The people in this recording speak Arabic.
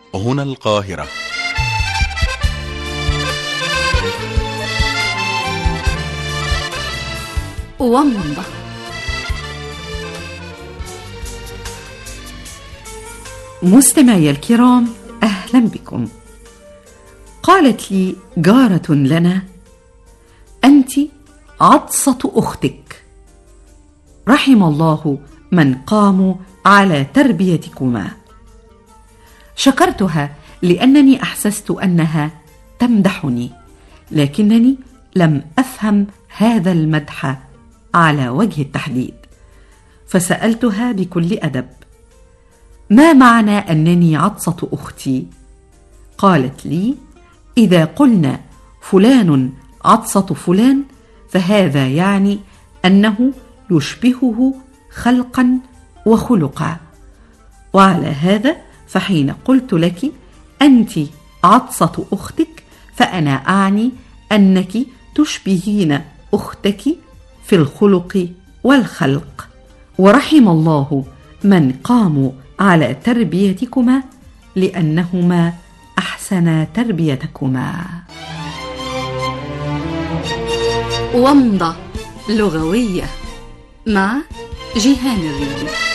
هنا القاهرة. ومضة. مستمعي الكرام، أهلا بكم. قالت لي جارة لنا: أنت عطسة أختك، رحم الله من قاموا على تربيتكما. شكرتها لأنني أحسست أنها تمدحني، لكنني لم أفهم هذا المدح على وجه التحديد، فسألتها بكل أدب: ما معنى أنني عطسة أختي؟ قالت لي: إذا قلنا فلان عطسة فلان فهذا يعني أنه يشبهه خلقا وخلقا، وعلى هذا فحين قلت لك أنت عطسة أختك فأنا أعني أنك تشبهين أختك في الخلق والخلق، ورحم الله من قاموا على تربيتكما لأنهما أحسنا تربيتكما. ومضة لغوية مع جيهان الريدي.